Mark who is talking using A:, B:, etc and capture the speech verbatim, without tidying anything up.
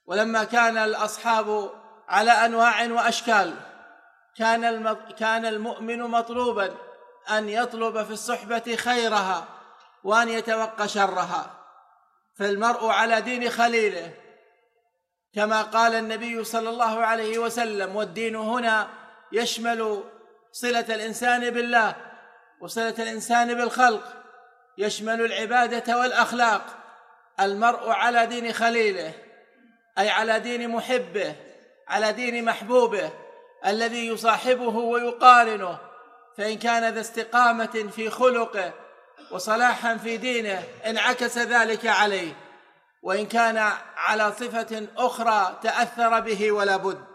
A: ولما كان الأصحاب على أنواع وأشكال، كان كان المؤمن مطلوبا أن يطلب في الصحبة خيرها وأن يتوقى شرها، فالمرء على دين خليله، كما قال النبي صلى الله عليه وسلم: والدين هنا يشمل صلة الإنسان بالله وصلة الإنسان بالخلق، يشمل العبادة والأخلاق. المرء على دين خليله، أي على دين محبه، على دين محبوبه الذي يصاحبه ويقارنه، فإن كان ذا استقامة في خلقه وصلاحا في دينه انعكس ذلك عليه، وإن كان على صفة أخرى تأثر به ولا بد.